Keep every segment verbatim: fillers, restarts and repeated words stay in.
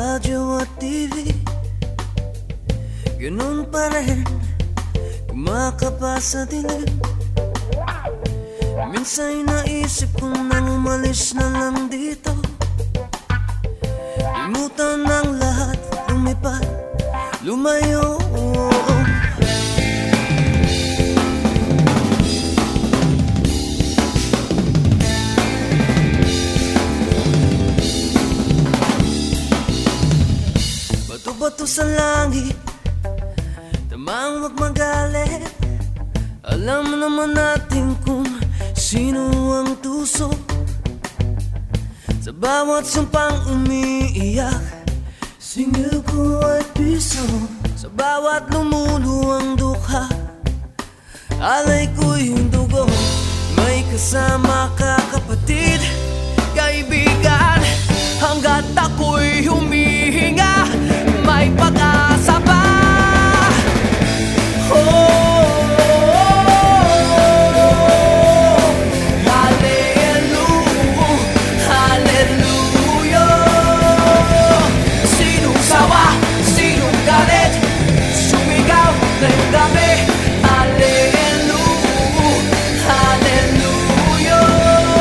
radyo at T V, ganun pa rin kumakapa sa dilim. Minsan'y naisip ko nang umalis na lang dito, limutan ng lahat, lumipat, lumayo. Bato-bato sa langit, tamang wag magalit. Alam naman natin kung sino ang tuso sa bawat sumpang umiiyak. Singil ko ay piso sa bawat lumuluwang dukha. Alay ko'y dugo, may kasama ka kapatid, kaibigan. Hanggat ako'y humihinga, may pag-asa pa. Oh, hallelujah, hallelujah. Sinong sawa, sinong galit, sumigaw ng gabi. Hallelujah, hallelujah,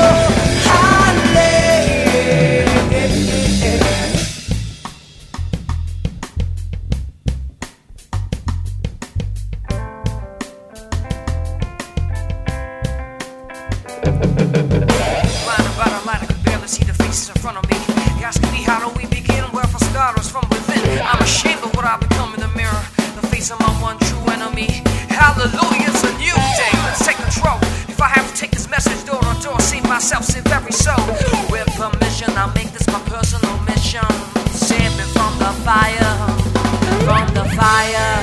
Blind about a light, I could barely see the faces in front of me. You asking me how do we begin? Well, for starters, from within. I'm ashamed of what I become in the mirror, the face of my one true enemy. Hallelujah, it's a new day, let's take control. If I have to take this message door to door, save myself, save every soul. With permission, I'll make this my personal mission. Save me from the fire, from the fire.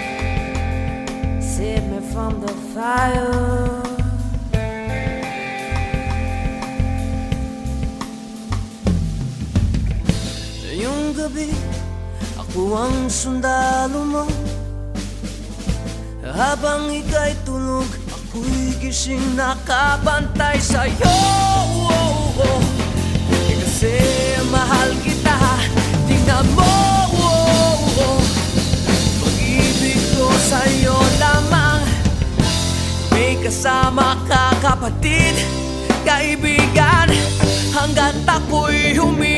Save me from the fire. Ngayong gabi, ako ang sundalo mo. Habang ika'y tulog, ako'y gising nakabantay sa'yo. Oh, oh. Eh, kasi mahal kita, tingnan mo. Oh, oh. Pag-ibig ko sa'yo lamang, may kasama ka kapatid, kaibigan. Hanggat ako'y humingi,